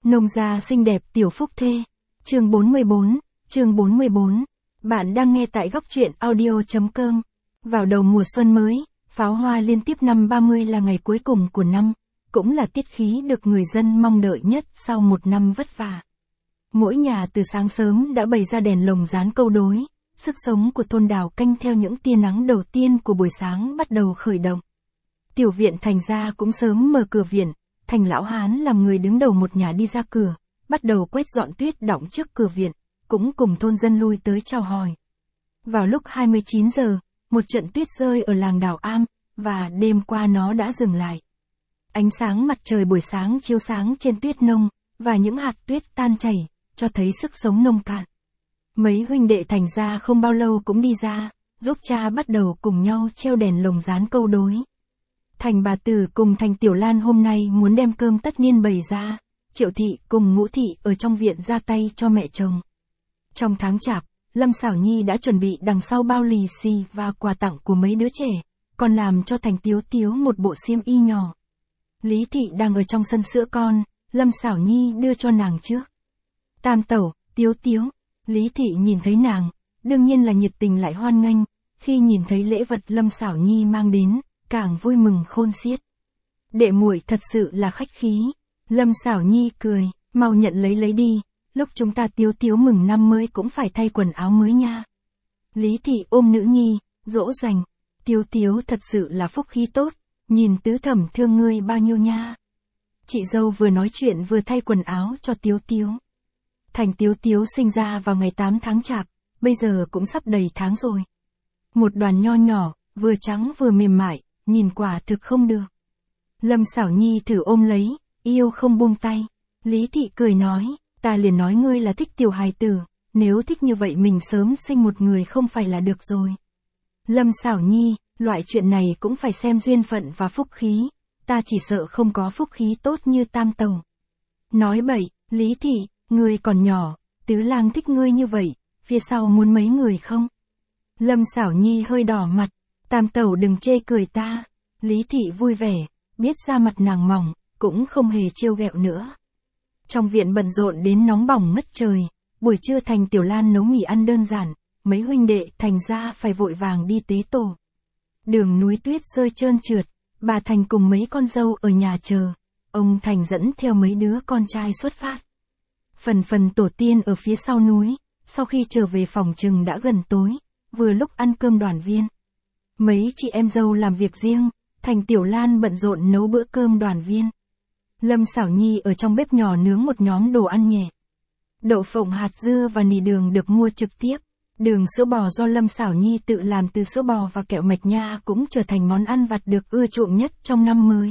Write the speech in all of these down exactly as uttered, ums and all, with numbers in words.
Nông gia xinh đẹp tiểu phúc thê. Chương bốn mươi bốn, chương bốn mươi bốn. Bạn đang nghe tại góc truyện audio chấm com. Vào đầu mùa xuân mới, pháo hoa liên tiếp năm ba mươi là ngày cuối cùng của năm, cũng là tiết khí được người dân mong đợi nhất sau một năm vất vả. Mỗi nhà từ sáng sớm đã bày ra đèn lồng dán câu đối, sức sống của thôn Đào Canh theo những tia nắng đầu tiên của buổi sáng bắt đầu khởi động. Tiểu viện Thành gia cũng sớm mở cửa viện, Thành lão hán làm người đứng đầu một nhà đi ra cửa, bắt đầu quét dọn tuyết đọng trước cửa viện, cũng cùng thôn dân lui tới chào hỏi. Vào lúc hai mươi chín giờ, một trận tuyết rơi ở làng Đào Am, và đêm qua nó đã dừng lại. Ánh sáng mặt trời buổi sáng chiếu sáng trên tuyết nông, và những hạt tuyết tan chảy, cho thấy sức sống nông cạn. Mấy huynh đệ Thành gia không bao lâu cũng đi ra, giúp cha bắt đầu cùng nhau treo đèn lồng dán câu đối. Thành bà Tử cùng Thành Tiểu Lan hôm nay muốn đem cơm tất niên bày ra, Triệu thị cùng Ngũ thị ở trong viện ra tay cho mẹ chồng. Trong tháng chạp, Lâm Xảo Nhi đã chuẩn bị đằng sau bao lì xì và quà tặng của mấy đứa trẻ, còn làm cho Thành Tiếu Tiếu một bộ xiêm y nhỏ. Lý thị đang ở trong sân sữa con, Lâm Xảo Nhi đưa cho nàng trước. Tam tẩu, Tiếu Tiếu. Lý thị nhìn thấy nàng, đương nhiên là nhiệt tình lại hoan nghênh, khi nhìn thấy lễ vật Lâm Xảo Nhi mang đến, càng vui mừng khôn xiết. Đệ muội thật sự là khách khí. Lâm Xảo Nhi cười, mau nhận lấy lấy đi, lúc chúng ta Tiếu Tiếu mừng năm mới cũng phải thay quần áo mới nha. Lý thị ôm nữ nhi, dỗ dành, Tiếu Tiếu thật sự là phúc khí tốt, nhìn tứ thẩm thương ngươi bao nhiêu nha. Chị dâu vừa nói chuyện vừa thay quần áo cho Tiếu Tiếu. Thành Tiếu Tiếu sinh ra vào ngày tám tháng chạp, bây giờ cũng sắp đầy tháng rồi. Một đoàn nho nhỏ, vừa trắng vừa mềm mại, nhìn quả thực không được. Lâm Xảo Nhi thử ôm lấy, yêu không buông tay. Lý thị cười nói, ta liền nói ngươi là thích tiểu hài tử, nếu thích như vậy mình sớm sinh một người không phải là được rồi. Lâm Xảo Nhi, loại chuyện này cũng phải xem duyên phận và phúc khí, ta chỉ sợ không có phúc khí tốt như tam tẩu. Nói bậy, Lý thị, ngươi còn nhỏ, tứ lang thích ngươi như vậy, phía sau muốn mấy người không? Lâm Xảo Nhi hơi đỏ mặt, tam tẩu đừng chê cười ta. Lý thị vui vẻ, biết da mặt nàng mỏng, cũng không hề trêu ghẹo nữa. Trong viện bận rộn đến nóng bỏng ngất trời, buổi trưa Thành Tiểu Lan nấu mì ăn đơn giản, mấy huynh đệ Thành gia phải vội vàng đi tế tổ. Đường núi tuyết rơi trơn trượt, bà Thành cùng mấy con dâu ở nhà chờ, ông Thành dẫn theo mấy đứa con trai xuất phát. Phần phần tổ tiên ở phía sau núi, sau khi trở về phòng chừng đã gần tối, vừa lúc ăn cơm đoàn viên. Mấy chị em dâu làm việc riêng, Thành Tiểu Lan bận rộn nấu bữa cơm đoàn viên. Lâm Xảo Nhi ở trong bếp nhỏ nướng một nhóm đồ ăn nhẹ. Đậu phộng hạt dưa và nì đường được mua trực tiếp. Đường sữa bò do Lâm Xảo Nhi tự làm từ sữa bò và kẹo mạch nha cũng trở thành món ăn vặt được ưa chuộng nhất trong năm mới.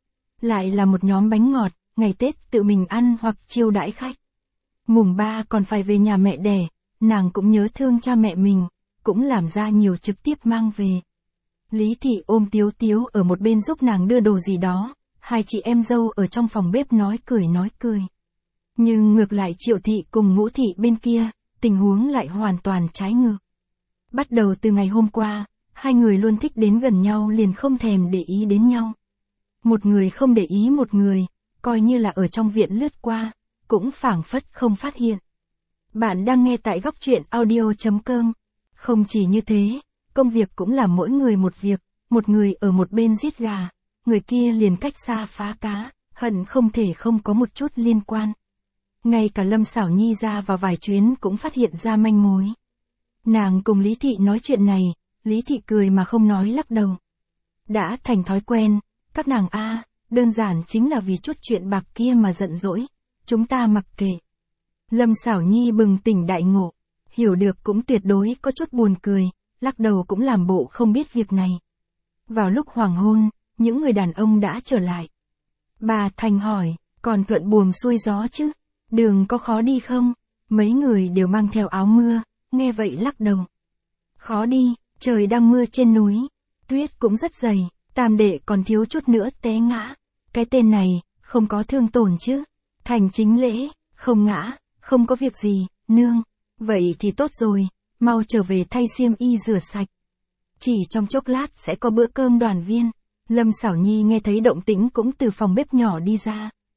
Lại là một nhóm bánh ngọt, ngày Tết tự mình ăn hoặc chiêu đãi khách. Mùng ba còn phải về nhà mẹ đẻ, nàng cũng nhớ thương cha mẹ mình, cũng làm ra nhiều trực tiếp mang về. Lý thị ôm Tiếu Tiếu ở một bên giúp nàng đưa đồ gì đó, hai chị em dâu ở trong phòng bếp nói cười nói cười. Nhưng ngược lại Triệu thị cùng Ngũ thị bên kia, tình huống lại hoàn toàn trái ngược. Bắt đầu từ ngày hôm qua, hai người luôn thích đến gần nhau liền không thèm để ý đến nhau. Một người không để ý một người, coi như là ở trong viện lướt qua, cũng phảng phất không phát hiện. Bạn đang nghe tại góc truyện audio chấm com. Không chỉ như thế, công việc cũng là mỗi người một việc, một người ở một bên giết gà, người kia liền cách xa phá cá, hận không thể không có một chút liên quan. Ngay cả Lâm Xảo Nhi ra vào vài chuyến cũng phát hiện ra manh mối. Nàng cùng Lý thị nói chuyện này, Lý thị cười mà không nói lắc đầu. Đã thành thói quen, các nàng a, đơn giản chính là vì chút chuyện bạc kia mà giận dỗi, chúng ta mặc kệ. Lâm Xảo Nhi bừng tỉnh đại ngộ, hiểu được cũng tuyệt đối có chút buồn cười, lắc đầu cũng làm bộ không biết việc này. Vào lúc hoàng hôn, những người đàn ông đã trở lại. Bà Thành hỏi, còn thuận buồm xuôi gió chứ? Đường có khó đi không? Mấy người đều mang theo áo mưa, nghe vậy lắc đầu. Khó đi, trời đang mưa trên núi, tuyết cũng rất dày, tam đệ còn thiếu chút nữa té ngã. Cái tên này, không có thương tổn chứ? Thành chính lễ, không ngã, không có việc gì, nương. Vậy thì tốt rồi, mau trở về thay xiêm y rửa sạch. Chỉ trong chốc lát sẽ có bữa cơm đoàn viên. Lâm Xảo Nhi nghe thấy động tĩnh cũng từ phòng bếp nhỏ đi ra.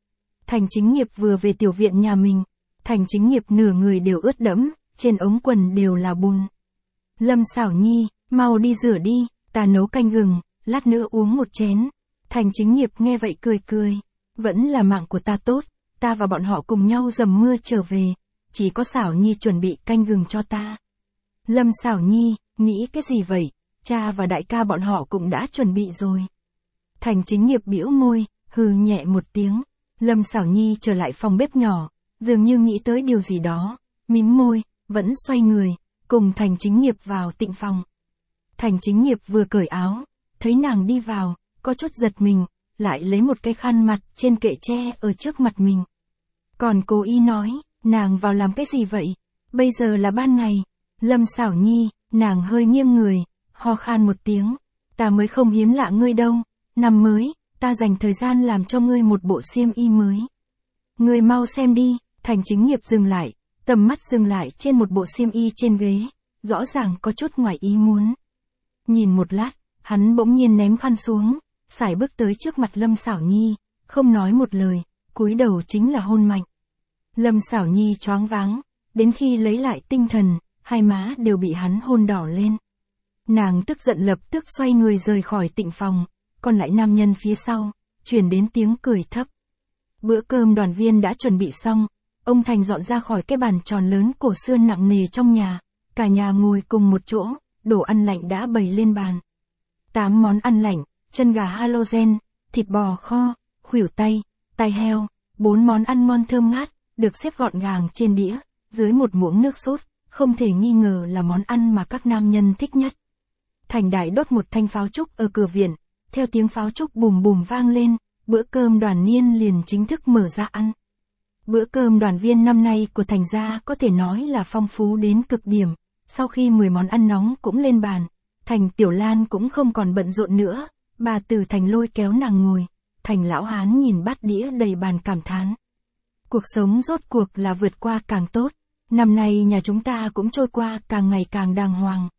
Thành Chính Nghiệp vừa về tiểu viện nhà mình. Thành Chính Nghiệp nửa người đều ướt đẫm, trên ống quần đều là bùn. Lâm Xảo Nhi, mau đi rửa đi, ta nấu canh gừng, lát nữa uống một chén. Thành Chính Nghiệp nghe vậy cười cười. Vẫn là mạng của ta tốt, ta và bọn họ cùng nhau dầm mưa trở về. Chỉ có Xảo Nhi chuẩn bị canh gừng cho ta. Lâm Xảo Nhi, nghĩ cái gì vậy? Cha và đại ca bọn họ cũng đã chuẩn bị rồi. Thành Chính Nghiệp bĩu môi, hừ nhẹ một tiếng. Lâm Xảo Nhi trở lại phòng bếp nhỏ, dường như nghĩ tới điều gì đó, mím môi, vẫn xoay người, cùng Thành Chính Nghiệp vào tịnh phòng. Thành Chính Nghiệp vừa cởi áo, thấy nàng đi vào, có chút giật mình, lại lấy một cái khăn mặt trên kệ tre ở trước mặt mình. Còn cố ý nói, nàng vào làm cái gì vậy? Bây giờ là ban ngày. Lâm Xảo Nhi, nàng hơi nghiêng người, ho khan một tiếng. Ta mới không hiếm lạ ngươi đâu, năm mới, ta dành thời gian làm cho ngươi một bộ xiêm y mới. Ngươi mau xem đi. Thành Chính Nghiệp dừng lại, tầm mắt dừng lại trên một bộ xiêm y trên ghế, rõ ràng có chút ngoài ý muốn. Nhìn một lát, hắn bỗng nhiên ném khăn xuống, sải bước tới trước mặt Lâm Xảo Nhi, không nói một lời, cúi đầu chính là hôn mạnh. Lâm Xảo Nhi choáng váng, đến khi lấy lại tinh thần, hai má đều bị hắn hôn đỏ lên. Nàng tức giận lập tức xoay người rời khỏi tịnh phòng, còn lại nam nhân phía sau, truyền đến tiếng cười thấp. Bữa cơm đoàn viên đã chuẩn bị xong, ông Thành dọn ra khỏi cái bàn tròn lớn cổ xưa nặng nề trong nhà, cả nhà ngồi cùng một chỗ, đồ ăn lạnh đã bày lên bàn. Tám món ăn lạnh, chân gà halogen, thịt bò kho, khuỷu tay, tai heo, bốn món ăn ngon thơm ngát, được xếp gọn gàng trên đĩa, dưới một muỗng nước sốt, không thể nghi ngờ là món ăn mà các nam nhân thích nhất. Thành Đại đốt một thanh pháo trúc ở cửa viện, theo tiếng pháo trúc bùm bùm vang lên, bữa cơm đoàn niên liền chính thức mở ra ăn. Bữa cơm đoàn viên năm nay của Thành gia có thể nói là phong phú đến cực điểm, sau khi mười món ăn nóng cũng lên bàn, Thành Tiểu Lan cũng không còn bận rộn nữa, bà từ Thành lôi kéo nàng ngồi, Thành lão hán nhìn bát đĩa đầy bàn cảm thán. Cuộc sống rốt cuộc là vượt qua càng tốt, năm nay nhà chúng ta cũng trôi qua càng ngày càng đàng hoàng.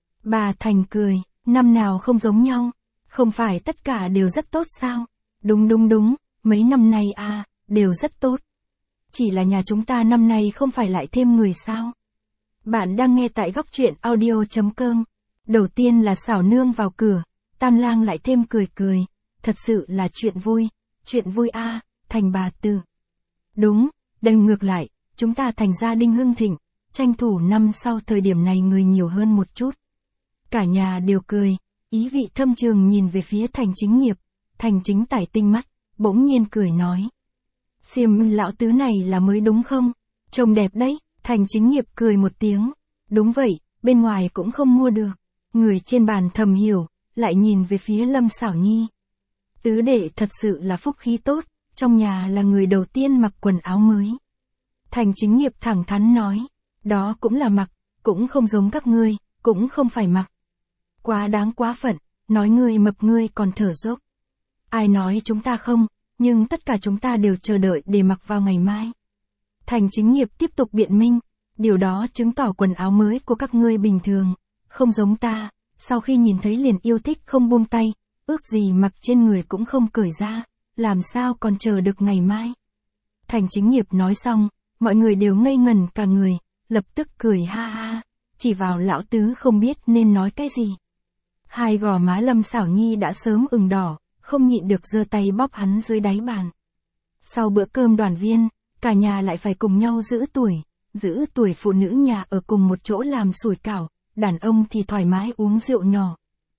Bà Thành cười, năm nào không giống nhau, không phải tất cả đều rất tốt sao? Đúng đúng đúng, mấy năm nay à, đều rất tốt. Chỉ là nhà chúng ta năm nay không phải lại thêm người sao? Bạn đang nghe tại góc truyện audio chấm com. Đầu tiên là Xảo Nương vào cửa, Tam Lang lại thêm cười cười, thật sự là chuyện vui, chuyện vui a, à, Thành bà Từ. Đúng, đừng ngược lại, chúng ta Thành gia đình hưng thịnh, tranh thủ năm sau thời điểm này người nhiều hơn một chút. Cả nhà đều cười, ý vị thâm trường nhìn về phía Thành Chính Nghiệp, Thành Chính Tải tinh mắt, bỗng nhiên cười nói. Xiêm lão tứ này là mới đúng không? Trông đẹp đấy, Thành Chính Nghiệp cười một tiếng. Đúng vậy, bên ngoài cũng không mua được. Người trên bàn thầm hiểu, lại nhìn về phía Lâm Xảo Nhi. Tứ đệ thật sự là phúc khí tốt, trong nhà là người đầu tiên mặc quần áo mới. Thành Chính Nghiệp thẳng thắn nói, đó cũng là mặc, cũng không giống các ngươi, cũng không phải mặc. Quá đáng quá phận, nói ngươi mập ngươi còn thở dốc. Ai nói chúng ta không, nhưng tất cả chúng ta đều chờ đợi để mặc vào ngày mai. Thành Chính Nghiệp tiếp tục biện minh, điều đó chứng tỏ quần áo mới của các ngươi bình thường, không giống ta, sau khi nhìn thấy liền yêu thích không buông tay, ước gì mặc trên người cũng không cởi ra, làm sao còn chờ được ngày mai. Thành Chính Nghiệp nói xong, mọi người đều ngây ngẩn cả người, lập tức cười ha ha, chỉ vào lão tứ không biết nên nói cái gì. Hai gò má Lâm Xảo Nhi đã sớm ửng đỏ, không nhịn được giơ tay bóp hắn dưới đáy bàn. Sau bữa cơm đoàn viên, cả nhà lại phải cùng nhau giữ tuổi, giữ tuổi phụ nữ nhà ở cùng một chỗ làm sủi cảo, đàn ông thì thoải mái uống rượu nhỏ.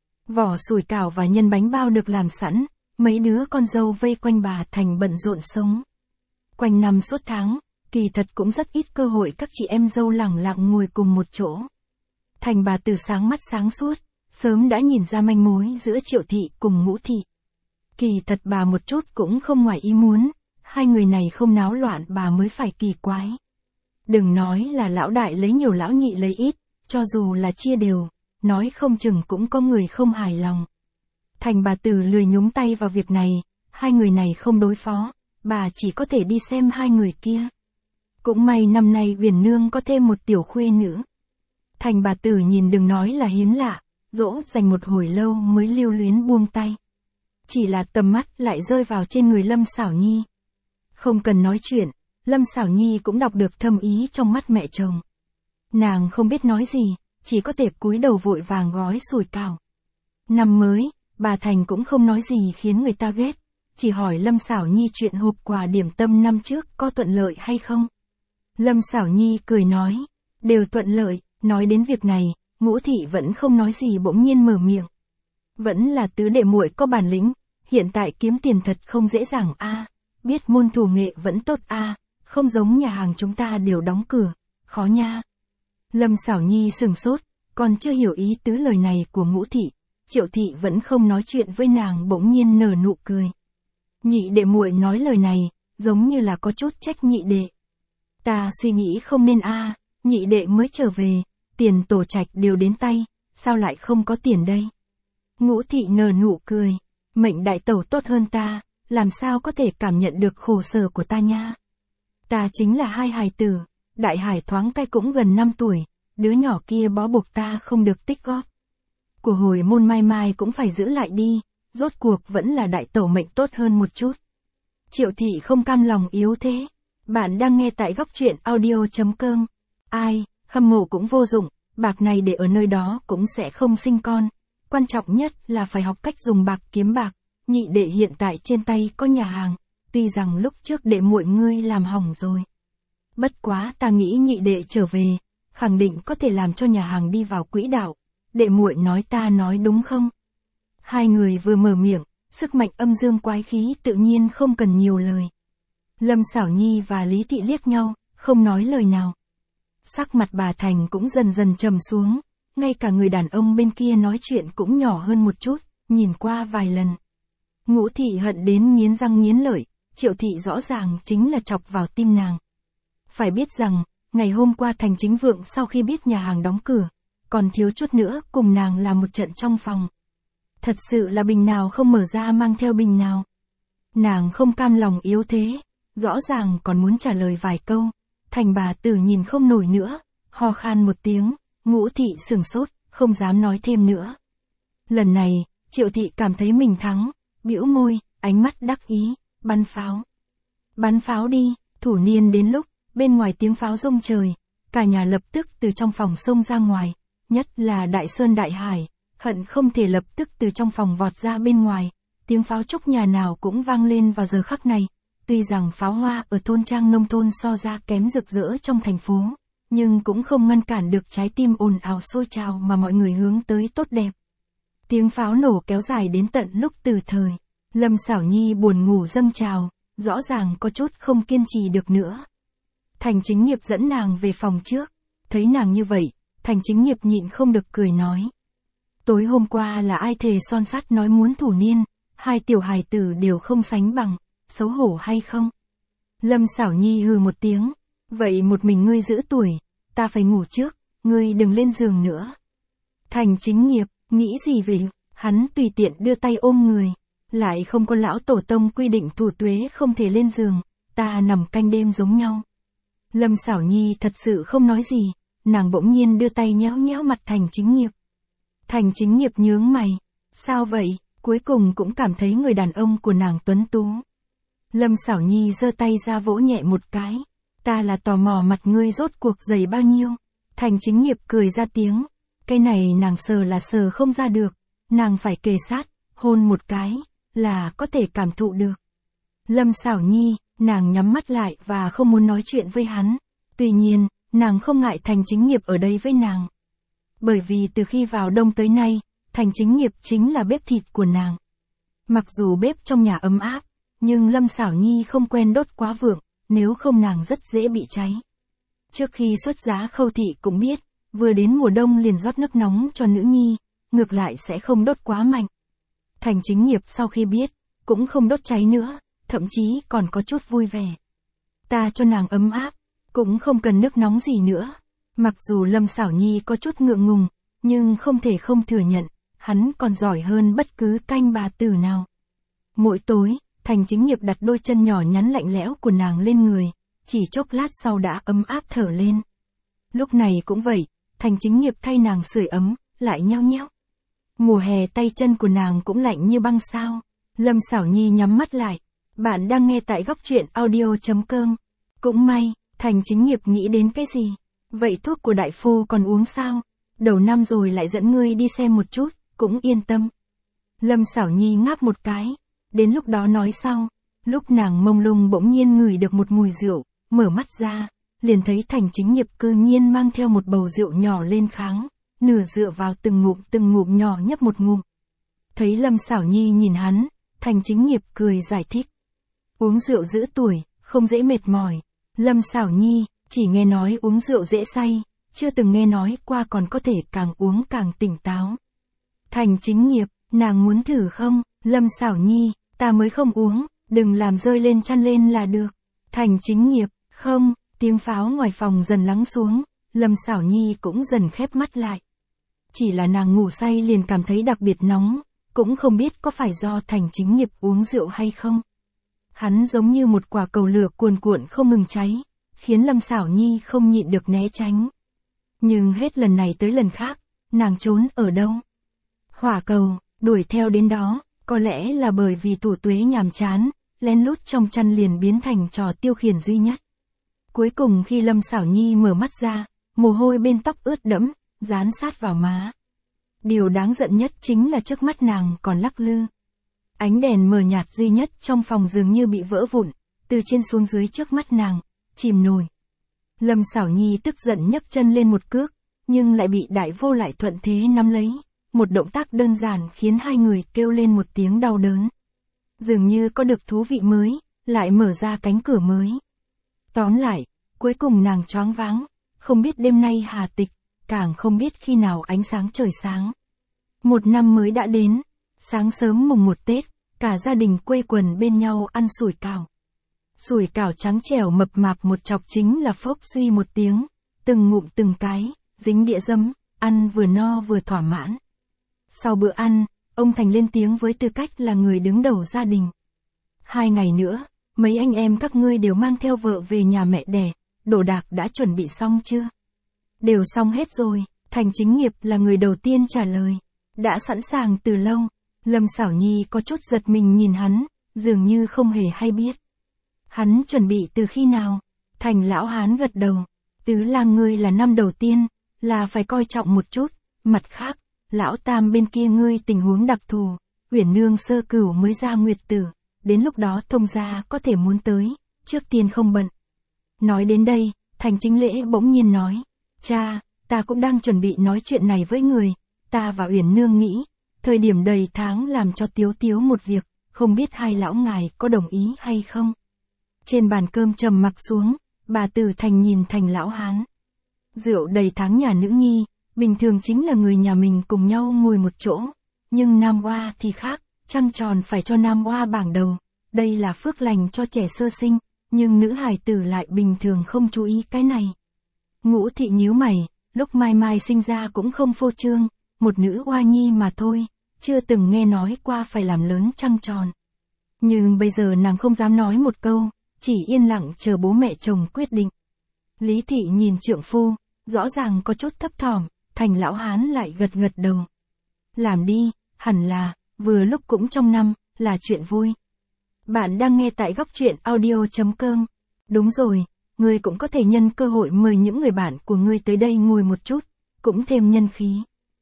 Vỏ sủi cảo và nhân bánh bao được làm sẵn, mấy đứa con dâu vây quanh bà Thành bận rộn sống. Quanh năm suốt tháng, kỳ thật cũng rất ít cơ hội các chị em dâu lẳng lặng ngồi cùng một chỗ. Thành bà từ sáng mắt sáng suốt, sớm đã nhìn ra manh mối giữa Triệu thị cùng Ngũ thị. Kỳ thật bà một chút cũng không ngoài ý muốn, hai người này không náo loạn bà mới phải kỳ quái. Đừng nói là lão đại lấy nhiều lão nhị lấy ít, cho dù là chia đều, nói không chừng cũng có người không hài lòng. Thành bà Từ lười nhúng tay vào việc này, hai người này không đối phó, bà chỉ có thể đi xem hai người kia. Cũng may năm nay Viền Nương có thêm một tiểu khuê nữ. Thành bà Tử nhìn đừng nói là hiếm lạ, dỗ dành một hồi lâu mới lưu luyến buông tay. Chỉ là tầm mắt lại rơi vào trên người Lâm Xảo Nhi. Không cần nói chuyện, Lâm Sảo Nhi cũng đọc được thâm ý trong mắt mẹ chồng. Nàng không biết nói gì, chỉ có thể cúi đầu vội vàng gói sủi cảo. Năm mới, bà Thành cũng không nói gì khiến người ta ghét, chỉ hỏi Lâm Sảo Nhi chuyện hộp quà điểm tâm năm trước có thuận lợi hay không. Lâm Sảo Nhi cười nói, đều thuận lợi. Nói đến việc này, Ngũ Thị vẫn không nói gì bỗng nhiên mở miệng. Vẫn là tứ đệ muội có bản lĩnh, hiện tại kiếm tiền thật không dễ dàng a, biết môn thủ nghệ vẫn tốt a, không giống nhà hàng chúng ta đều đóng cửa, khó nha. Lâm Sảo Nhi sừng sốt, còn chưa hiểu ý tứ lời này của Ngũ Thị, Triệu Thị vẫn không nói chuyện với nàng bỗng nhiên nở nụ cười. Nhị đệ muội nói lời này, giống như là có chút trách nhị đệ. Ta suy nghĩ không nên a, nhị đệ mới trở về, tiền tổ trạch đều đến tay, sao lại không có tiền đây? Ngũ Thị nở nụ cười, mệnh đại tẩu tốt hơn ta, làm sao có thể cảm nhận được khổ sở của ta nha. Ta chính là hai hài tử, đại hải thoáng cái cũng gần năm tuổi, đứa nhỏ kia bó buộc ta không được tích góp. Của hồi môn mai mai cũng phải giữ lại đi, rốt cuộc vẫn là đại tẩu mệnh tốt hơn một chút. Triệu Thị không cam lòng yếu thế. Bạn đang nghe tại góc truyện audio chấm com. Ai, hâm mộ cũng vô dụng, bạc này để ở nơi đó cũng sẽ không sinh con. Quan trọng nhất là phải học cách dùng bạc kiếm bạc. Nhị đệ hiện tại trên tay có nhà hàng, tuy rằng lúc trước đệ muội ngươi làm hỏng rồi. Bất quá ta nghĩ nhị đệ trở về, khẳng định có thể làm cho nhà hàng đi vào quỹ đạo. Đệ muội nói ta nói đúng không? Hai người vừa mở miệng, sức mạnh âm dương quái khí tự nhiên không cần nhiều lời. Lâm Sảo Nhi và Lý Thị liếc nhau, không nói lời nào. Sắc mặt bà Thành cũng dần dần trầm xuống, ngay cả người đàn ông bên kia nói chuyện cũng nhỏ hơn một chút, nhìn qua vài lần. Ngũ Thị hận đến nghiến răng nghiến lợi, Triệu Thị rõ ràng chính là chọc vào tim nàng. Phải biết rằng, ngày hôm qua Thành Chính Vượng sau khi biết nhà hàng đóng cửa, còn thiếu chút nữa cùng nàng làm một trận trong phòng. Thật sự là bình nào không mở ra mang theo bình nào. Nàng không cam lòng yếu thế, rõ ràng còn muốn trả lời vài câu. Thành bà tử nhìn không nổi nữa, ho khan một tiếng, Ngũ Thị sửng sốt, không dám nói thêm nữa. Lần này, Triệu Thị cảm thấy mình thắng, bĩu môi, ánh mắt đắc ý, bắn pháo. Bắn pháo đi, thủ niên đến lúc, bên ngoài tiếng pháo rung trời, cả nhà lập tức từ trong phòng xông ra ngoài, nhất là Đại Sơn Đại Hải, hận không thể lập tức từ trong phòng vọt ra bên ngoài, tiếng pháo chúc nhà nào cũng vang lên vào giờ khắc này. Tuy rằng pháo hoa ở thôn trang nông thôn so ra kém rực rỡ trong thành phố, nhưng cũng không ngăn cản được trái tim ồn ào sôi trào mà mọi người hướng tới tốt đẹp. Tiếng pháo nổ kéo dài đến tận lúc từ thời, Lâm Sảo Nhi buồn ngủ dâng trào, rõ ràng có chút không kiên trì được nữa. Thành Chính Nghiệp dẫn nàng về phòng trước, thấy nàng như vậy, Thành Chính Nghiệp nhịn không được cười nói. Tối hôm qua là ai thề son sắt nói muốn thủ niên, hai tiểu hài tử đều không sánh bằng, xấu hổ hay không? Lâm Sảo Nhi hừ một tiếng, vậy một mình ngươi giữ tuổi, ta phải ngủ trước, ngươi đừng lên giường nữa. Thành Chính Nghiệp, nghĩ gì về, hắn tùy tiện đưa tay ôm người, lại không có lão tổ tông quy định thủ tuế không thể lên giường, ta nằm canh đêm giống nhau. Lâm Sảo Nhi thật sự không nói gì, nàng bỗng nhiên đưa tay nhéo nhéo mặt Thành Chính Nghiệp. Thành Chính Nghiệp nhướng mày, sao vậy, cuối cùng cũng cảm thấy người đàn ông của nàng tuấn tú. Lâm Sảo Nhi giơ tay ra vỗ nhẹ một cái, ta là tò mò mặt ngươi rốt cuộc dày bao nhiêu. Thành Chính Nghiệp cười ra tiếng, cái này nàng sờ là sờ không ra được, nàng phải kề sát, hôn một cái, là có thể cảm thụ được. Lâm Sảo Nhi, nàng nhắm mắt lại và không muốn nói chuyện với hắn, tuy nhiên, nàng không ngại Thành Chính Nghiệp ở đây với nàng. Bởi vì từ khi vào đông tới nay, Thành Chính Nghiệp chính là bếp thịt của nàng. Mặc dù bếp trong nhà ấm áp, nhưng Lâm Sảo Nhi không quen đốt quá vượng, nếu không nàng rất dễ bị cháy. Trước khi xuất giá Khâu Thị cũng biết, vừa đến mùa đông liền rót nước nóng cho nữ nhi, ngược lại sẽ không đốt quá mạnh. Thành Chính Nghiệp sau khi biết, cũng không đốt cháy nữa, thậm chí còn có chút vui vẻ. Ta cho nàng ấm áp, cũng không cần nước nóng gì nữa. Mặc dù Lâm Sảo Nhi có chút ngượng ngùng, nhưng không thể không thừa nhận, hắn còn giỏi hơn bất cứ canh bà tử nào. Mỗi tối, Thành Chính Nghiệp đặt đôi chân nhỏ nhắn lạnh lẽo của nàng lên người, chỉ chốc lát sau đã ấm áp thở lên. Lúc này cũng vậy, Thành Chính Nghiệp thay nàng sưởi ấm, lại nheo nheo. Mùa hè tay chân của nàng cũng lạnh như băng sao. Lâm Sảo Nhi nhắm mắt lại, Bạn đang nghe tại góc truyện audio chấm com. Cũng may, Thành Chính Nghiệp nghĩ đến cái gì? Vậy thuốc của đại phu còn uống sao? Đầu năm rồi lại dẫn ngươi đi xem một chút, cũng yên tâm. Lâm Sảo Nhi ngáp một cái, đến lúc đó nói sau. Lúc nàng mông lung bỗng nhiên ngửi được một mùi rượu, mở mắt ra, liền thấy Thành Chính Nghiệp cư nhiên mang theo một bầu rượu nhỏ lên kháng, nửa dựa vào từng ngụm từng ngụm nhỏ nhấp một ngụm. Thấy Lâm Sảo Nhi nhìn hắn, Thành Chính Nghiệp cười giải thích. Uống rượu giữ tuổi, không dễ mệt mỏi. Lâm Sảo Nhi, chỉ nghe nói uống rượu dễ say, chưa từng nghe nói qua còn có thể càng uống càng tỉnh táo. Thành Chính Nghiệp, nàng muốn thử không? Lâm Sảo Nhi, ta mới không uống, đừng làm rơi lên chăn lên là được. Thành Chính Nghiệp, không, tiếng pháo ngoài phòng dần lắng xuống, Lâm Sảo Nhi cũng dần khép mắt lại. Chỉ là nàng ngủ say liền cảm thấy đặc biệt nóng, cũng không biết có phải do Thành Chính Nghiệp uống rượu hay không. Hắn giống như một quả cầu lửa cuồn cuộn không ngừng cháy, khiến Lâm Sảo Nhi không nhịn được né tránh. Nhưng hết lần này tới lần khác, nàng trốn ở đâu? Hỏa cầu, đuổi theo đến đó, có lẽ là bởi vì Thủ Tuế nhàm chán, lén lút trong chăn liền biến thành trò tiêu khiển duy nhất. Cuối cùng khi Lâm Sảo Nhi mở mắt ra, mồ hôi bên tóc ướt đẫm, dán sát vào má. Điều đáng giận nhất chính là trước mắt nàng còn lắc lư. Ánh đèn mờ nhạt duy nhất trong phòng dường như bị vỡ vụn, từ trên xuống dưới trước mắt nàng, chìm nổi. Lâm Sảo Nhi tức giận nhấc chân lên một cước, nhưng lại bị Đại Vô Lại thuận thế nắm lấy. Một động tác đơn giản khiến hai người kêu lên một tiếng đau đớn. Dường như có được thú vị mới, lại mở ra cánh cửa mới. Tóm lại, cuối cùng nàng choáng váng, không biết đêm nay hà tịch, càng không biết khi nào ánh sáng trời sáng. Một năm mới đã đến, sáng sớm mùng một Tết, cả gia đình quây quần bên nhau ăn sủi cảo. Sủi cảo trắng trẻo mập mạp một chọc chính là phốc suy một tiếng, từng ngụm từng cái, dính đĩa dấm, ăn vừa no vừa thỏa mãn. Sau bữa ăn, ông Thành lên tiếng với tư cách là người đứng đầu gia đình. Hai ngày nữa, mấy anh em các ngươi đều mang theo vợ về nhà mẹ đẻ, đồ đạc đã chuẩn bị xong chưa? Đều xong hết rồi, Thành Chính Nghiệp là người đầu tiên trả lời. Đã sẵn sàng từ lâu. Lâm Sảo Nhi có chút giật mình nhìn hắn, dường như không hề hay biết. Hắn chuẩn bị từ khi nào? Thành lão hán gật đầu. Tứ lang ngươi là năm đầu tiên, là phải coi trọng một chút. Mặt khác, lão tam bên kia ngươi tình huống đặc thù, Uyển Nương sơ cửu mới ra nguyệt tử, đến lúc đó thông gia có thể muốn tới, trước tiên không bận. Nói đến đây, Thành Chính Lễ bỗng nhiên nói, cha, ta cũng đang chuẩn bị nói chuyện này với người, ta và Uyển Nương nghĩ, thời điểm đầy tháng làm cho Tiếu Tiếu một việc, không biết hai lão ngài có đồng ý hay không. Trên bàn cơm trầm mặc xuống, bà Tử Thành nhìn Thành lão hán. Rượu đầy tháng nhà nữ nhi, bình thường chính là người nhà mình cùng nhau ngồi một chỗ, nhưng nam oa thì khác, trăng tròn phải cho nam oa bảng đầu, đây là phước lành cho trẻ sơ sinh, nhưng nữ hài tử lại bình thường không chú ý cái này. Ngũ thị nhíu mày, lúc Mai Mai sinh ra cũng không phô trương, một nữ oa nhi mà thôi, chưa từng nghe nói qua phải làm lớn trăng tròn. Nhưng bây giờ nàng không dám nói một câu, chỉ yên lặng chờ bố mẹ chồng quyết định. Lý thị nhìn trượng phu, rõ ràng có chút thấp thỏm, Thành lão hán lại gật gật đầu. Làm đi, hẳn là, vừa lúc cũng trong năm, là chuyện vui. Bạn đang nghe tại góc truyện audio chấm com. Đúng rồi, ngươi cũng có thể nhân cơ hội mời những người bạn của ngươi tới đây ngồi một chút, cũng thêm nhân khí.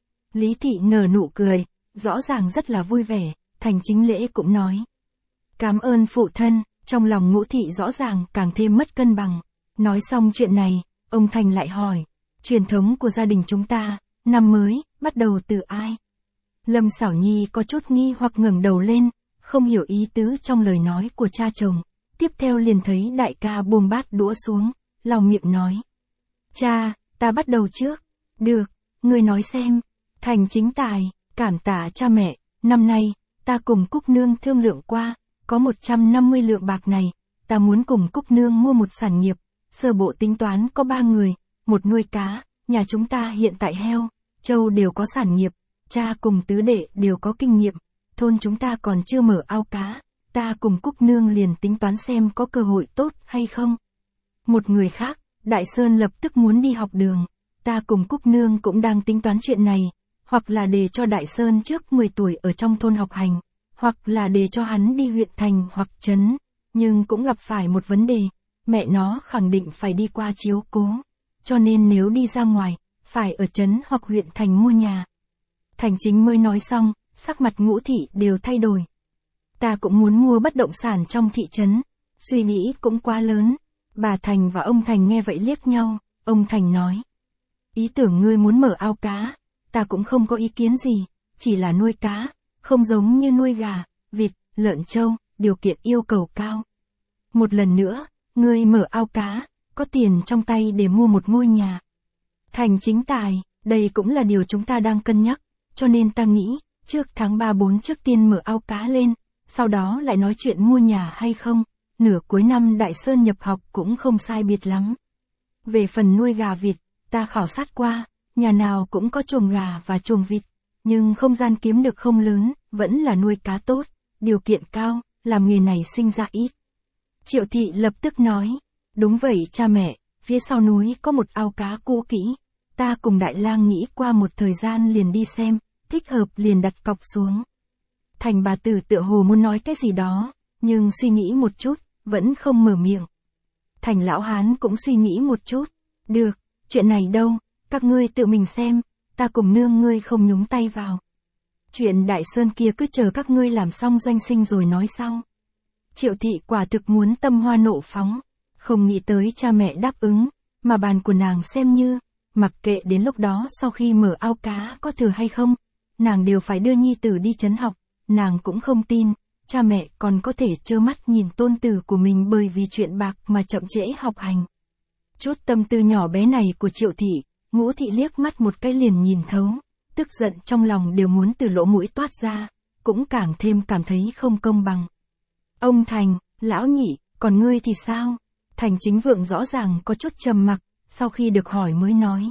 Lý thị nở nụ cười, rõ ràng rất là vui vẻ, Thành Chính Lễ cũng nói. Cảm ơn phụ thân, trong lòng Ngũ thị rõ ràng càng thêm mất cân bằng. Nói xong chuyện này, ông Thành lại hỏi, truyền thống của gia đình chúng ta, năm mới, bắt đầu từ ai? Lâm Sảo Nhi có chút nghi hoặc ngẩng đầu lên, không hiểu ý tứ trong lời nói của cha chồng. Tiếp theo liền thấy đại ca buông bát đũa xuống, lau miệng nói. Cha, ta bắt đầu trước. Được, ngươi nói xem. Thành Chính Tài, cảm tạ cha mẹ, năm nay, ta cùng Cúc Nương thương lượng qua, có một trăm năm mươi lượng bạc này, ta muốn cùng Cúc Nương mua một sản nghiệp, sơ bộ tính toán có ba người, một nuôi cá, nhà chúng ta hiện tại heo, trâu đều có sản nghiệp, cha cùng tứ đệ đều có kinh nghiệm, thôn chúng ta còn chưa mở ao cá, ta cùng Cúc Nương liền tính toán xem có cơ hội tốt hay không. Một người khác, Đại Sơn lập tức muốn đi học đường, ta cùng Cúc Nương cũng đang tính toán chuyện này, hoặc là để cho Đại Sơn trước mười tuổi ở trong thôn học hành, hoặc là để cho hắn đi huyện thành hoặc trấn, nhưng cũng gặp phải một vấn đề, mẹ nó khẳng định phải đi qua chiếu cố, cho nên nếu đi ra ngoài, phải ở trấn hoặc huyện thành mua nhà. Thành Chính mới nói xong, sắc mặt Ngũ Thị đều thay đổi. Ta cũng muốn mua bất động sản trong thị trấn, suy nghĩ cũng quá lớn. Bà Thành và ông Thành nghe vậy liếc nhau, ông Thành nói. Ý tưởng ngươi muốn mở ao cá, ta cũng không có ý kiến gì, chỉ là nuôi cá, không giống như nuôi gà, vịt, lợn trâu, điều kiện yêu cầu cao. Một lần nữa, ngươi mở ao cá, có tiền trong tay để mua một ngôi nhà. Thành Chính tài, đây cũng là điều chúng ta đang cân nhắc, cho nên ta nghĩ, trước tháng ba bốn trước tiên mở ao cá lên, sau đó lại nói chuyện mua nhà hay không, nửa cuối năm Đại Sơn nhập học cũng không sai biệt lắm. Về phần nuôi gà vịt, ta khảo sát qua, nhà nào cũng có chuồng gà và chuồng vịt, nhưng không gian kiếm được không lớn, vẫn là nuôi cá tốt, điều kiện cao, làm nghề này sinh ra ít. Triệu Thị lập tức nói, đúng vậy cha mẹ, phía sau núi có một ao cá cũ kỹ, ta cùng Đại Lang nghĩ qua một thời gian liền đi xem, thích hợp liền đặt cọc xuống. Thành bà tử tựa hồ muốn nói cái gì đó, nhưng suy nghĩ một chút, vẫn không mở miệng. Thành lão hán cũng suy nghĩ một chút, được, chuyện này đâu, các ngươi tự mình xem, ta cùng nương ngươi không nhúng tay vào. Chuyện Đại Sơn kia cứ chờ các ngươi làm xong doanh sinh rồi nói sau. Triệu Thị quả thực muốn tâm hoa nộ phóng, không nghĩ tới cha mẹ đáp ứng, mà bàn của nàng xem như, mặc kệ đến lúc đó sau khi mở ao cá có thừa hay không, nàng đều phải đưa nhi tử đi trấn học, nàng cũng không tin, cha mẹ còn có thể trơ mắt nhìn tôn tử của mình bởi vì chuyện bạc mà chậm trễ học hành. Chút tâm tư nhỏ bé này của Triệu Thị, Ngũ Thị liếc mắt một cái liền nhìn thấu, tức giận trong lòng đều muốn từ lỗ mũi toát ra, cũng càng thêm cảm thấy không công bằng. Ông Thành, lão nhị, còn ngươi thì sao? Thành Chính Vượng rõ ràng có chút trầm mặc, sau khi được hỏi mới nói.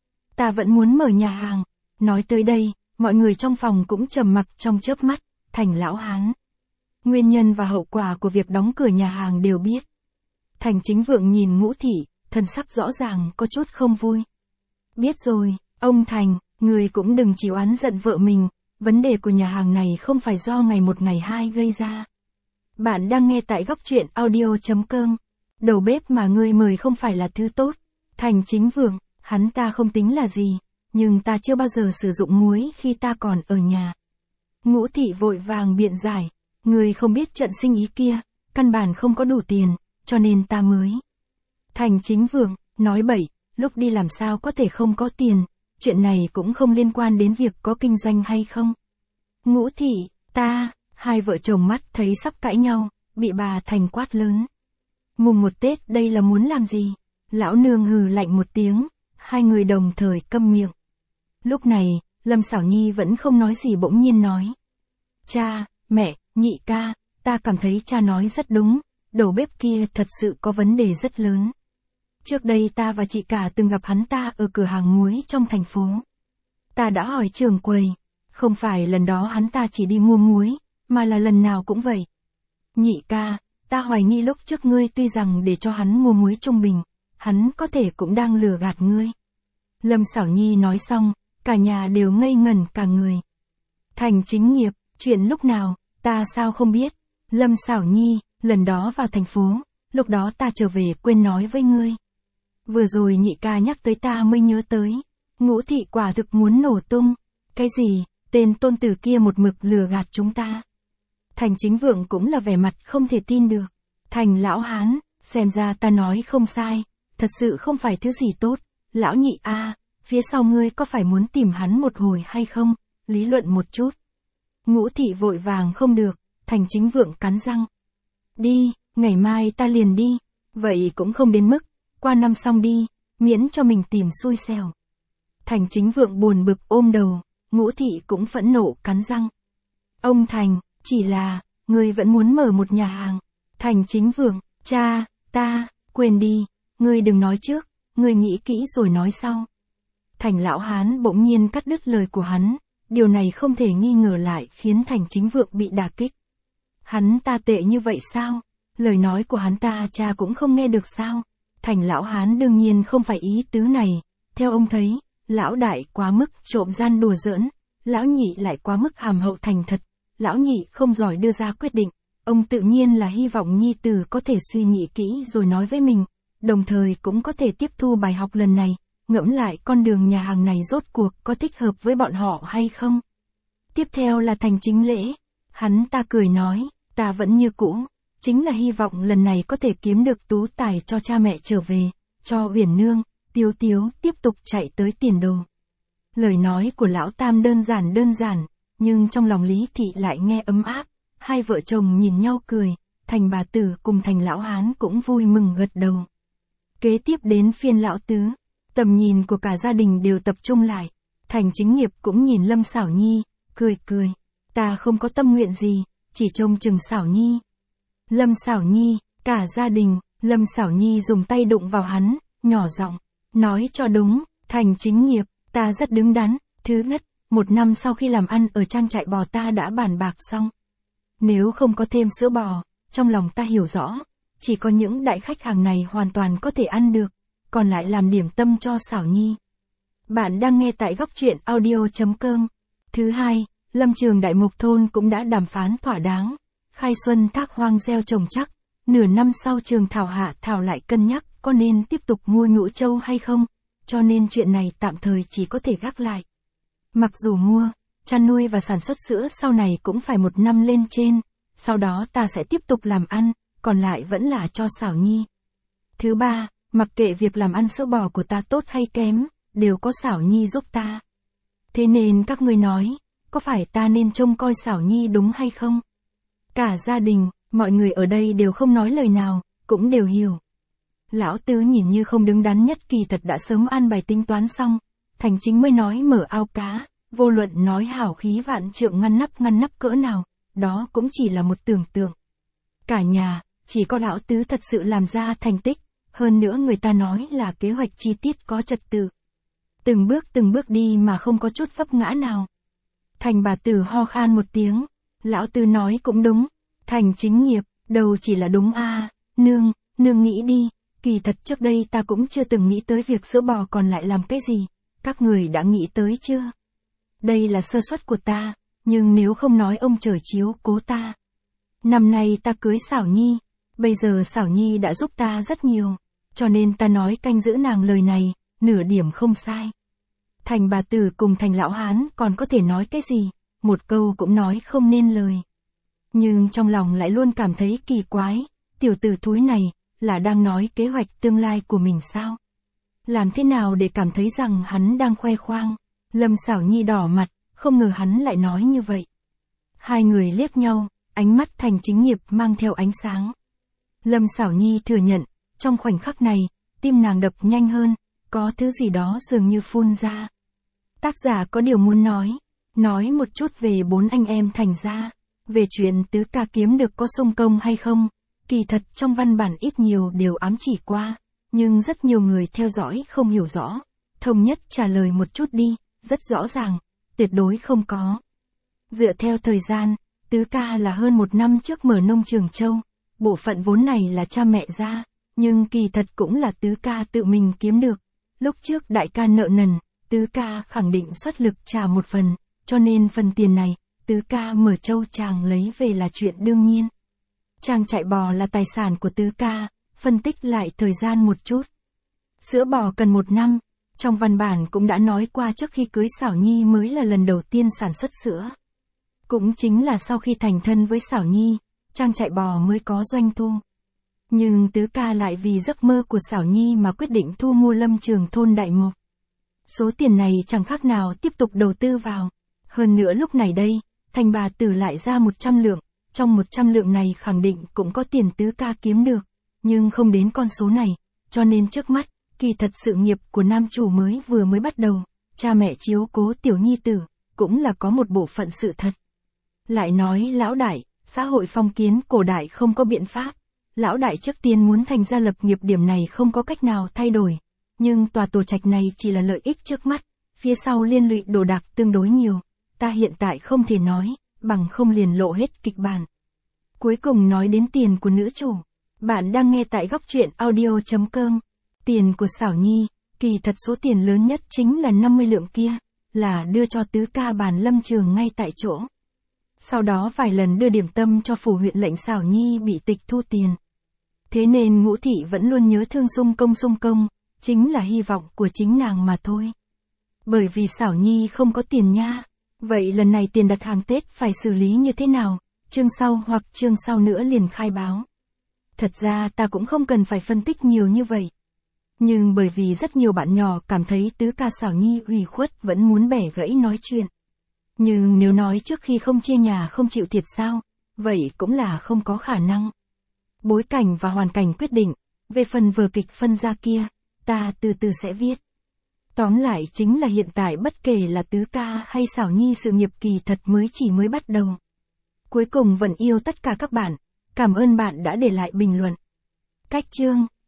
Ta vẫn muốn mở nhà hàng. Nói tới đây, mọi người trong phòng cũng trầm mặc trong chớp mắt, Thành lão hán. Nguyên nhân và hậu quả của việc đóng cửa nhà hàng đều biết. Thành Chính Vượng nhìn Ngũ Thị, thân sắc rõ ràng có chút không vui. Biết rồi, ông Thành, người cũng đừng chỉ oán giận vợ mình, vấn đề của nhà hàng này không phải do ngày một ngày hai gây ra. Bạn đang nghe tại góc truyện audio chấm com. Đầu bếp mà ngươi mời không phải là thứ tốt. Thành Chính Vượng, hắn ta không tính là gì, nhưng ta chưa bao giờ sử dụng muối khi ta còn ở nhà. Ngũ Thị vội vàng biện giải, ngươi không biết trận sinh ý kia, căn bản không có đủ tiền, cho nên ta mới. Thành Chính Vượng, nói bậy, lúc đi làm sao có thể không có tiền, chuyện này cũng không liên quan đến việc có kinh doanh hay không. Ngũ Thị, ta, hai vợ chồng mắt thấy sắp cãi nhau, bị bà Thành quát lớn. Mùng một Tết đây là muốn làm gì? Lão nương hừ lạnh một tiếng, hai người đồng thời câm miệng. Lúc này, Lâm Xảo Nhi vẫn không nói gì bỗng nhiên nói. Cha, mẹ, nhị ca, ta cảm thấy cha nói rất đúng, đầu bếp kia thật sự có vấn đề rất lớn. Trước đây ta và chị cả từng gặp hắn ta ở cửa hàng muối trong thành phố. Ta đã hỏi trưởng quầy, không phải lần đó hắn ta chỉ đi mua muối, mà là lần nào cũng vậy. Nhị ca, ta hoài nghi lúc trước ngươi tuy rằng để cho hắn mua muối trung bình, hắn có thể cũng đang lừa gạt ngươi. Lâm Xảo Nhi nói xong, cả nhà đều ngây ngẩn cả người. Thành Chính Nghiệp, chuyện lúc nào, ta sao không biết. Lâm Xảo Nhi, lần đó vào thành phố, lúc đó ta trở về quên nói với ngươi. Vừa rồi nhị ca nhắc tới ta mới nhớ tới. Ngũ Thị quả thực muốn nổ tung. Cái gì, tên tôn tử kia một mực lừa gạt chúng ta. Thành Chính Vượng cũng là vẻ mặt không thể tin được. Thành lão hán, xem ra ta nói không sai, thật sự không phải thứ gì tốt. Lão nhị a, phía sau ngươi có phải muốn tìm hắn một hồi hay không, lý luận một chút. Ngũ Thị vội vàng không được, Thành Chính Vượng cắn răng. Đi, ngày mai ta liền đi, vậy cũng không đến mức, qua năm xong đi, miễn cho mình tìm xui xẻo. Thành Chính Vượng buồn bực ôm đầu, Ngũ Thị cũng phẫn nộ cắn răng. Ông Thành, chỉ là, ngươi vẫn muốn mở một nhà hàng. Thành Chính Vượng, cha, ta, quên đi, ngươi đừng nói trước, ngươi nghĩ kỹ rồi nói sau. Thành lão hán bỗng nhiên cắt đứt lời của hắn, điều này không thể nghi ngờ lại khiến Thành Chính Vượng bị đả kích. Hắn ta tệ như vậy sao? Lời nói của hắn ta cha cũng không nghe được sao? Thành lão hán đương nhiên không phải ý tứ này, theo ông thấy, lão đại quá mức trộm gian đùa giỡn, lão nhị lại quá mức hàm hậu thành thật, lão nhị không giỏi đưa ra quyết định, ông tự nhiên là hy vọng nhi tử có thể suy nghĩ kỹ rồi nói với mình, đồng thời cũng có thể tiếp thu bài học lần này, ngẫm lại con đường nhà hàng này rốt cuộc có thích hợp với bọn họ hay không. Tiếp theo là thành chính lễ, hắn ta cười nói, ta vẫn như cũ, chính là hy vọng lần này có thể kiếm được tú tài cho cha mẹ trở về, cho Uyển Nương, Tiếu Tiếu tiếp tục chạy tới tiền đồ. Lời nói của lão tam đơn giản đơn giản, nhưng trong lòng Lý Thị lại nghe ấm áp, hai vợ chồng nhìn nhau cười, Thành bà tử cùng Thành lão hán cũng vui mừng gật đầu. Kế tiếp đến phiên lão tứ, tầm nhìn của cả gia đình đều tập trung lại, Thành Chính Nghiệp cũng nhìn Lâm Xảo Nhi, cười cười, ta không có tâm nguyện gì, chỉ trông chừng Xảo Nhi. Lâm Xảo Nhi, cả gia đình, Lâm Xảo Nhi dùng tay đụng vào hắn, nhỏ giọng, nói cho đúng, Thành Chính Nghiệp, ta rất đứng đắn, thứ nhất, một năm sau khi làm ăn ở trang trại bò ta đã bàn bạc xong. Nếu không có thêm sữa bò, trong lòng ta hiểu rõ, chỉ có những đại khách hàng này hoàn toàn có thể ăn được, còn lại làm điểm tâm cho Xảo Nhi. Bạn đang nghe tại góc truyện audio chấm com. Thứ hai, lâm trường Đại Mộc Thôn cũng đã đàm phán thỏa đáng, khai xuân thác hoang gieo trồng chắc, nửa năm sau trường Thảo hạ Thảo lại cân nhắc có nên tiếp tục mua nhũ trâu hay không, cho nên chuyện này tạm thời chỉ có thể gác lại. Mặc dù mua, chăn nuôi và sản xuất sữa sau này cũng phải một năm lên trên, sau đó ta sẽ tiếp tục làm ăn, còn lại vẫn là cho Xảo Nhi. Thứ ba, mặc kệ việc làm ăn sữa bò của ta tốt hay kém, đều có Xảo Nhi giúp ta. Thế nên các ngươi nói, có phải ta nên trông coi Xảo Nhi đúng hay không? Cả gia đình, mọi người ở đây đều không nói lời nào, cũng đều hiểu. Lão tứ nhìn như không đứng đắn nhất kỳ thật đã sớm an bài tính toán xong, Thành Chính mới nói mở ao cá, vô luận nói hảo khí vạn trượng ngăn nắp ngăn nắp cỡ nào, đó cũng chỉ là một tưởng tượng. Cả nhà, chỉ có lão tứ thật sự làm ra thành tích, hơn nữa người ta nói là kế hoạch chi tiết có trật tự. Từng bước từng bước đi mà không có chút vấp ngã nào. Thành bà tử ho khan một tiếng, lão tứ nói cũng đúng, Thành Chính Nghiệp, đâu chỉ là đúng a à, nương, nương nghĩ đi, kỳ thật trước đây ta cũng chưa từng nghĩ tới việc sữa bò còn lại làm cái gì, các người đã nghĩ tới chưa? Đây là sơ suất của ta, nhưng nếu không nói ông trời chiếu cố ta. Năm nay ta cưới Xảo Nhi, bây giờ Xảo Nhi đã giúp ta rất nhiều, cho nên ta nói canh giữ nàng lời này, nửa điểm không sai. Thành bà tử cùng Thành lão hán còn có thể nói cái gì, một câu cũng nói không nên lời. Nhưng trong lòng lại luôn cảm thấy kỳ quái, tiểu tử thúi này, là đang nói kế hoạch tương lai của mình sao? Làm thế nào để cảm thấy rằng hắn đang khoe khoang? Lâm Xảo Nhi đỏ mặt, không ngờ hắn lại nói như vậy. Hai người liếc nhau, ánh mắt Thành Chính Nghiệp mang theo ánh sáng. Lâm Xảo Nhi thừa nhận, trong khoảnh khắc này, tim nàng đập nhanh hơn, có thứ gì đó dường như phun ra. Tác giả có điều muốn nói, nói một chút về bốn anh em Thành gia, về chuyện tứ ca kiếm được có sung công hay không, kỳ thật trong văn bản ít nhiều đều ám chỉ qua, nhưng rất nhiều người theo dõi không hiểu rõ. Thống nhất trả lời một chút đi, rất rõ ràng, tuyệt đối không có. Dựa theo thời gian, tứ ca là hơn một năm trước mở nông Trường Châu, bộ phận vốn này là cha mẹ ra, nhưng kỳ thật cũng là tứ ca tự mình kiếm được. Lúc trước đại ca nợ nần, tứ ca khẳng định xuất lực trả một phần, cho nên phần tiền này, tứ ca mở Châu chàng lấy về là chuyện đương nhiên. Trang trại bò là tài sản của tứ ca, phân tích lại thời gian một chút. Sữa bò cần một năm, trong văn bản cũng đã nói qua trước khi cưới Xảo Nhi mới là lần đầu tiên sản xuất sữa. Cũng chính là sau khi thành thân với Xảo Nhi, trang trại bò mới có doanh thu. Nhưng tứ ca lại vì giấc mơ của Xảo Nhi mà quyết định thu mua lâm trường thôn Đại Mộc. Số tiền này chẳng khác nào tiếp tục đầu tư vào. Hơn nữa lúc này đây, Thành bà tử lại ra một trăm lượng, trong một trăm lượng này khẳng định cũng có tiền tứ ca kiếm được, nhưng không đến con số này, cho nên trước mắt, kỳ thật sự nghiệp của nam chủ mới vừa mới bắt đầu, cha mẹ chiếu cố tiểu nhi tử, cũng là có một bộ phận sự thật. Lại nói lão đại, xã hội phong kiến cổ đại không có biện pháp, lão đại trước tiên muốn thành gia lập nghiệp điểm này không có cách nào thay đổi, nhưng tòa tổ trạch này chỉ là lợi ích trước mắt, phía sau liên lụy đồ đạc tương đối nhiều, ta hiện tại không thể nói, bằng không liền lộ hết kịch bản. Cuối cùng nói đến tiền của nữ chủ, bạn đang nghe tại góc truyện audio chấm com. Tiền của Xảo Nhi, kỳ thật số tiền lớn nhất chính là năm mươi lượng kia, là đưa cho tứ ca bàn lâm trường ngay tại chỗ. Sau đó vài lần đưa điểm tâm cho phủ huyện lệnh Xảo Nhi bị tịch thu tiền. Thế nên Ngũ Thị vẫn luôn nhớ thương Sung Công Sung Công, chính là hy vọng của chính nàng mà thôi. Bởi vì Xảo Nhi không có tiền nha. Vậy lần này tiền đặt hàng Tết phải xử lý như thế nào? Chương sau hoặc chương sau nữa liền khai báo. Thật ra ta cũng không cần phải phân tích nhiều như vậy. Nhưng bởi vì rất nhiều bạn nhỏ cảm thấy tứ ca Xảo Nhi ủy khuất vẫn muốn bẻ gãy nói chuyện. Nhưng nếu nói trước khi không chia nhà không chịu thiệt sao, vậy cũng là không có khả năng. Bối cảnh và hoàn cảnh quyết định, về phần vở kịch phân ra kia, ta từ từ sẽ viết. Tóm lại chính là hiện tại bất kể là tứ ca hay Xảo Nhi sự nghiệp kỳ thật mới chỉ mới bắt đầu. Cuối cùng vẫn yêu tất cả các bạn, cảm ơn bạn đã để lại bình luận. Cách chương,